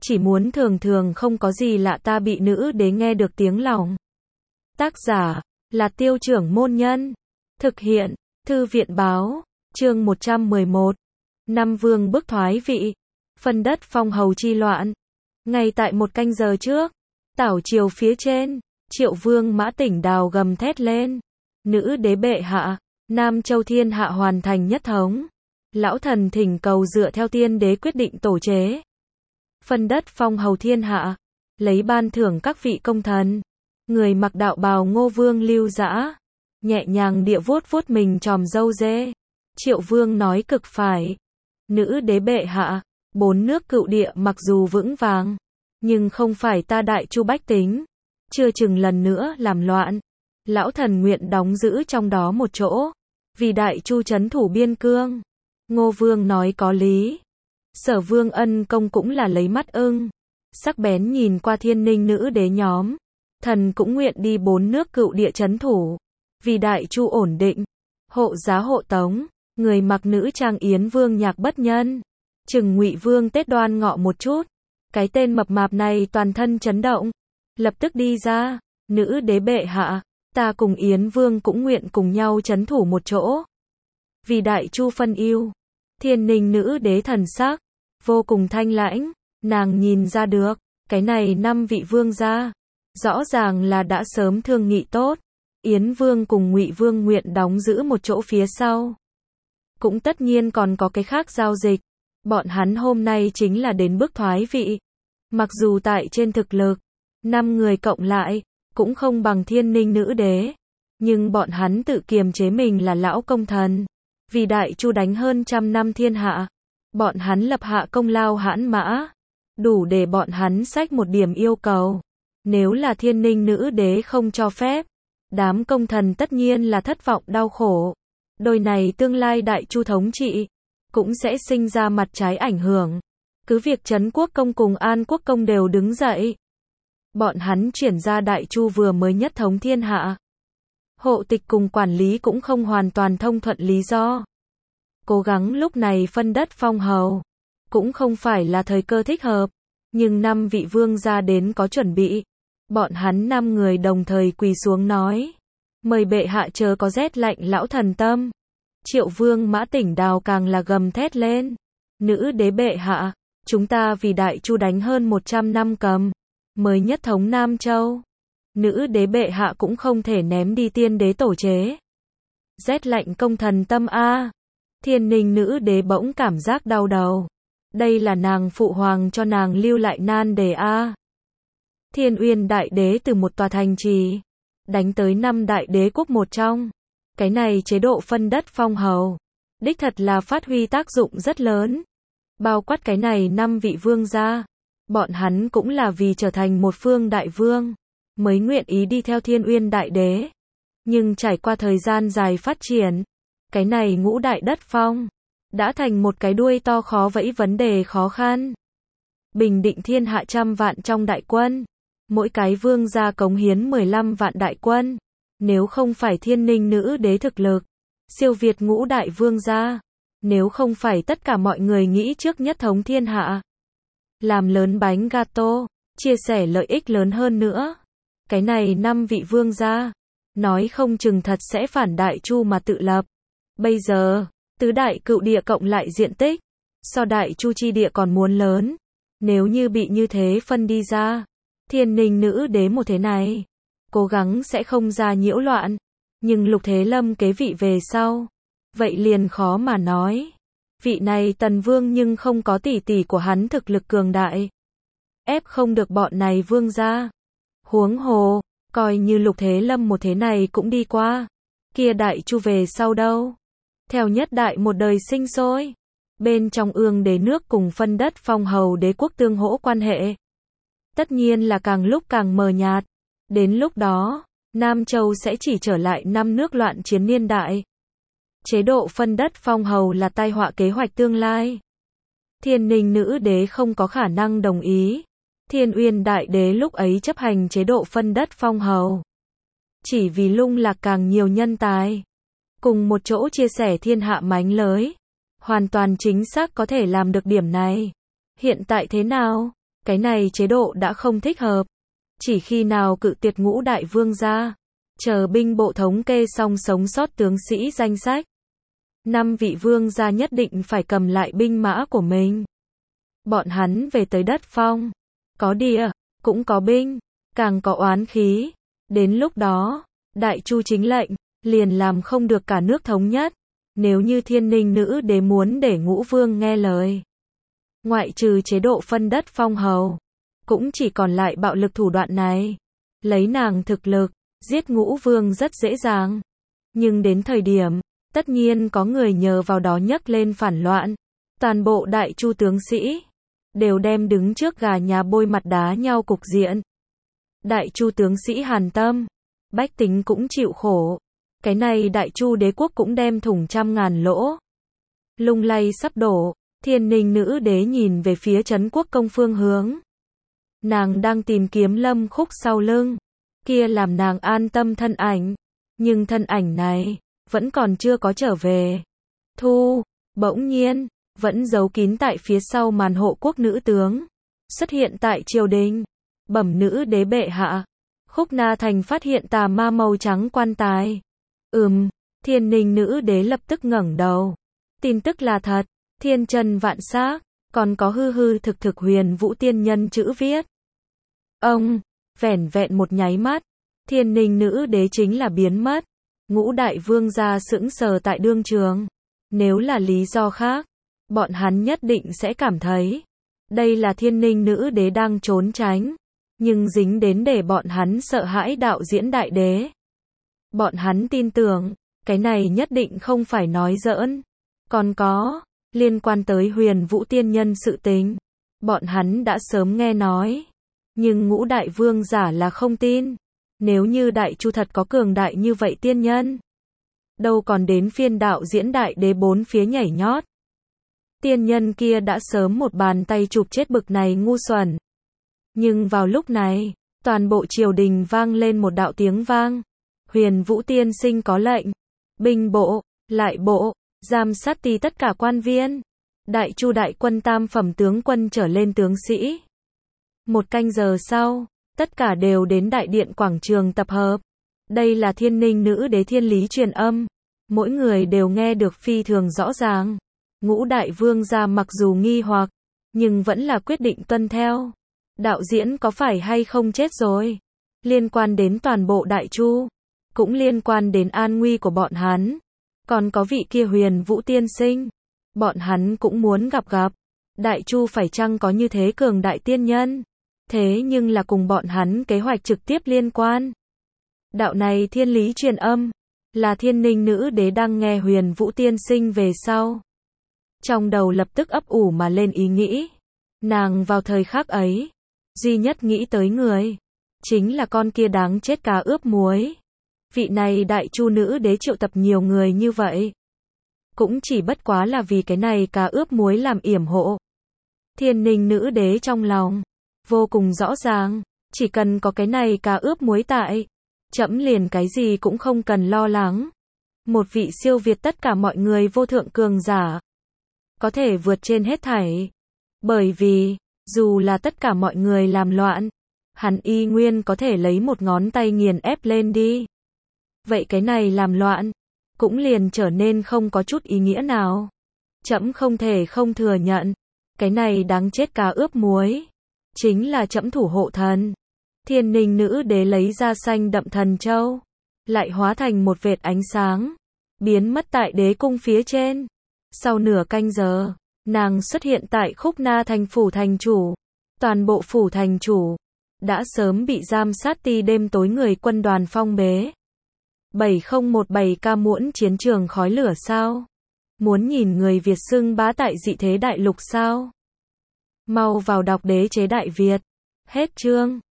chỉ muốn thường thường không có gì lạ ta bị nữ đế nghe được tiếng lòng. Tác giả là Tiêu Trưởng Môn Nhân. Thực hiện Thư viện Báo. Chương 111. Năm vương bức thoái vị. Phân đất phong hầu chi loạn. Ngay tại một canh giờ trước, tảo triều phía trên, Triệu Vương Mã Tỉnh Đào gầm thét lên. Nữ đế bệ hạ, Nam Châu thiên hạ hoàn thành nhất thống. Lão thần thỉnh cầu dựa theo tiên đế quyết định tổ chế. Phân đất phong hầu thiên hạ, lấy ban thưởng các vị công thần. Người mặc đạo bào Ngô Vương Lưu Dã, nhẹ nhàng địa vuốt vuốt mình tròm râu dê. Triệu Vương nói cực phải. Nữ đế bệ hạ, 4 nước cựu địa mặc dù vững vàng, nhưng không phải ta Đại Chu bách tính, chưa chừng lần nữa làm loạn. Lão thần nguyện đóng giữ trong đó một chỗ, vì Đại Chu trấn thủ biên cương. Ngô Vương nói có lý. Sở Vương Ân Công cũng là lấy mắt ưng, sắc bén nhìn qua thiên ninh nữ đế nhóm. Thần cũng nguyện đi 4 nước cựu địa trấn thủ, vì Đại Chu ổn định. Hộ giá hộ tống, người mặc nữ trang Yến Vương Nhạc Bất Nhân, chừng Ngụy Vương Tết Đoan Ngọ một chút. Cái tên mập mạp này toàn thân chấn động, lập tức đi ra. Nữ đế bệ hạ, ta cùng Yến Vương cũng nguyện cùng nhau trấn thủ một chỗ, vì Đại Chu phân ưu. Thiên ninh nữ đế thần sắc vô cùng thanh lãnh, nàng nhìn ra được, cái này 5 vị vương gia, rõ ràng là đã sớm thương nghị tốt. Yến Vương cùng Ngụy Vương nguyện đóng giữ một chỗ phía sau. Cũng tất nhiên còn có cái khác giao dịch. Bọn hắn hôm nay chính là đến bước thoái vị. Mặc dù tại trên thực lực, 5 người cộng lại, cũng không bằng thiên ninh nữ đế. Nhưng bọn hắn tự kiềm chế mình là lão công thần. Vì Đại Chu đánh hơn 100 năm thiên hạ. Bọn hắn lập hạ công lao hãn mã. Đủ để bọn hắn xách một điểm yêu cầu. Nếu là thiên ninh nữ đế không cho phép, đám công thần tất nhiên là thất vọng đau khổ. Đôi này tương lai Đại Chu thống trị, cũng sẽ sinh ra mặt trái ảnh hưởng. Cứ việc Trấn Quốc Công cùng An Quốc Công đều đứng dậy. Bọn hắn chuyển ra Đại Chu vừa mới nhất thống thiên hạ. Hộ tịch cùng quản lý cũng không hoàn toàn thông thuận lý do. Cố gắng lúc này phân đất phong hầu, cũng không phải là thời cơ thích hợp. Nhưng 5 vị vương gia đến có chuẩn bị. Bọn hắn 5 người đồng thời quỳ xuống nói. Mời bệ hạ chớ có rét lạnh lão thần tâm. Triệu Vương Mã Tỉnh Đào càng là gầm thét lên. Nữ đế bệ hạ, chúng ta vì Đại Chu đánh hơn 100 năm cầm, mới nhất thống Nam Châu. Nữ đế bệ hạ cũng không thể ném đi tiên đế tổ chế. Rét lạnh công thần tâm a. Thiên ninh nữ đế bỗng cảm giác đau đầu. Đây là nàng phụ hoàng cho nàng lưu lại nan đề a. Thiên Uyên đại đế từ một tòa thành trì đánh tới 5 đại đế quốc một trong. Cái này chế độ phân đất phong hầu, đích thật là phát huy tác dụng rất lớn. Bao quát cái này 5 vị vương gia, bọn hắn cũng là vì trở thành một phương đại vương, mới nguyện ý đi theo Thiên Uyên đại đế. Nhưng trải qua thời gian dài phát triển, cái này ngũ đại đất phong, đã thành một cái đuôi to khó vẫy vấn đề khó khăn. Bình định thiên hạ 100 vạn trong đại quân. Mỗi cái vương gia cống hiến 15 vạn đại quân. Nếu không phải thiên ninh nữ đế thực lực, siêu việt ngũ đại vương gia. Nếu không phải tất cả mọi người nghĩ trước nhất thống thiên hạ, làm lớn bánh gato, chia sẻ lợi ích lớn hơn nữa. Cái này 5 vị vương gia, nói không chừng thật sẽ phản Đại Chu mà tự lập. Bây giờ, tứ đại cựu địa cộng lại diện tích, so Đại Chu chi địa còn muốn lớn. Nếu như bị như thế phân đi ra, thiên ninh nữ đế một thế này, cố gắng sẽ không ra nhiễu loạn. Nhưng Lục Thế Lâm kế vị về sau, vậy liền khó mà nói. Vị này Tần Vương nhưng không có tỷ tỷ của hắn thực lực cường đại, ép không được bọn này vương gia. Huống hồ, coi như Lục Thế Lâm một thế này cũng đi qua, kia Đại Chu về sau đâu. Theo nhất đại một đời sinh sôi, bên trong ương đế nước cùng phân đất phong hầu đế quốc tương hỗ quan hệ, tất nhiên là càng lúc càng mờ nhạt. Đến lúc đó, Nam Châu sẽ chỉ trở lại 5 nước loạn chiến niên đại. Chế độ phân đất phong hầu là tai họa kế hoạch tương lai. Thiên ninh nữ đế không có khả năng đồng ý. Thiên Uyên đại đế lúc ấy chấp hành chế độ phân đất phong hầu, chỉ vì lung lạc càng nhiều nhân tài, cùng một chỗ chia sẻ thiên hạ mánh lới. Hoàn toàn chính xác có thể làm được điểm này. Hiện tại thế nào? cái này chế độ đã không thích hợp. Chỉ khi nào cự tuyệt ngũ đại vương gia, chờ binh bộ thống kê xong sống sót tướng sĩ danh sách, 5 vị vương gia nhất định phải cầm lại binh mã của mình. Bọn hắn về tới đất phong, có địa, cũng có binh, càng có oán khí. Đến lúc đó, Đại Chu chính lệnh, liền làm không được cả nước thống nhất. Nếu như Thiên Ninh nữ đế muốn để Ngũ Vương nghe lời, ngoại trừ chế độ phân đất phong hầu, cũng chỉ còn lại bạo lực thủ đoạn này. Lấy nàng thực lực, giết Ngũ Vương rất dễ dàng. Nhưng đến thời điểm, tất nhiên có người nhờ vào đó nhấc lên phản loạn. Toàn bộ Đại Chu tướng sĩ đều đem đứng trước gà nhà bôi mặt đá nhau cục diện. Đại Chu tướng sĩ hàn tâm, bách tính cũng chịu khổ. Cái này Đại Chu đế quốc cũng đem thủng trăm ngàn lỗ. Lung lay sắp đổ, Thiên Ninh nữ đế nhìn về phía trấn quốc công phương hướng. Nàng đang tìm kiếm Lâm Khúc sau lưng, kia làm nàng an tâm thân ảnh. Nhưng thân ảnh này, vẫn còn chưa có trở về. Thu, bỗng nhiên, vẫn giấu kín tại phía sau màn hộ quốc nữ tướng, xuất hiện tại triều đình. Bẩm nữ đế bệ hạ, Khúc Na Thành phát hiện tà ma màu trắng quan tài. Thiên Ninh nữ đế lập tức ngẩng đầu. Tin tức là thật, thiên chân vạn xác, còn có hư hư thực thực Huyền Vũ tiên nhân chữ viết. Vẻn vẹn một nháy mắt, Thiên Ninh nữ đế chính là biến mất. Ngũ đại vương gia sững sờ tại đương trường. Nếu là lý do khác, bọn hắn nhất định sẽ cảm thấy đây là Thiên Ninh nữ đế đang trốn tránh. Nhưng dính đến để bọn hắn sợ hãi đạo diễn đại đế. Bọn hắn tin tưởng, cái này nhất định không phải nói giỡn. Còn có, liên quan tới Huyền Vũ tiên nhân sự tình, bọn hắn đã sớm nghe nói. Nhưng ngũ đại vương giả là không tin. Nếu như Đại Chu thật có cường đại như vậy tiên nhân, đâu còn đến phiên đạo diễn đại đế bốn phía nhảy nhót. Tiên nhân kia đã sớm một bàn tay chụp chết bực này ngu xuẩn. Nhưng vào lúc này, toàn bộ triều đình vang lên một đạo tiếng vang. Huyền Vũ tiên sinh có lệnh, binh bộ, lại bộ, giám sát ti tất cả quan viên, Đại Chu đại quân tam phẩm tướng quân trở lên tướng sĩ. 1 canh giờ sau, tất cả đều đến đại điện quảng trường tập hợp. Đây là Thiên Ninh nữ đế thiên lý truyền âm. Mỗi người đều nghe được phi thường rõ ràng. Ngũ đại vương gia mặc dù nghi hoặc, nhưng vẫn là quyết định tuân theo. Đạo diễn có phải hay không chết rồi? Liên quan đến toàn bộ Đại Chu, cũng liên quan đến an nguy của bọn hắn. Còn có vị kia Huyền Vũ tiên sinh, bọn hắn cũng muốn gặp gặp. Đại Chu phải chăng có như thế cường đại tiên nhân? Thế nhưng là cùng bọn hắn kế hoạch trực tiếp liên quan. Đạo này thiên lý truyền âm, là Thiên Ninh nữ đế đang nghe Huyền Vũ tiên sinh về sau. Trong đầu lập tức ấp ủ mà lên ý nghĩ. Nàng vào thời khắc ấy, duy nhất nghĩ tới người, chính là con kia đáng chết cá ướp muối. Vị này Đại Chu nữ đế triệu tập nhiều người như vậy, cũng chỉ bất quá là vì cái này cá ướp muối làm yểm hộ. Thiên Ninh nữ đế trong lòng vô cùng rõ ràng, chỉ cần có cái này cá ướp muối tại, trẫm liền cái gì cũng không cần lo lắng. Một vị siêu việt tất cả mọi người vô thượng cường giả, có thể vượt trên hết thảy. Bởi vì, dù là tất cả mọi người làm loạn, hắn y nguyên có thể lấy một ngón tay nghiền ép lên đi. Vậy cái này làm loạn, cũng liền trở nên không có chút ý nghĩa nào. Trẫm không thể không thừa nhận, cái này đáng chết cá ướp muối, chính là trẫm thủ hộ thần. Thiên Ninh nữ đế lấy ra xanh đậm thần châu, lại hóa thành một vệt ánh sáng, biến mất tại đế cung phía trên. Sau nửa canh giờ, nàng xuất hiện tại Khúc Na Thành phủ thành chủ. Toàn bộ phủ thành chủ đã sớm bị giám sát ti đêm tối người quân đoàn phong bế. 7017 ca muỗn chiến trường khói lửa sao? Muốn nhìn người Việt xưng bá tại dị thế đại lục sao? Mau vào đọc Đế chế Đại Việt. Hết chương.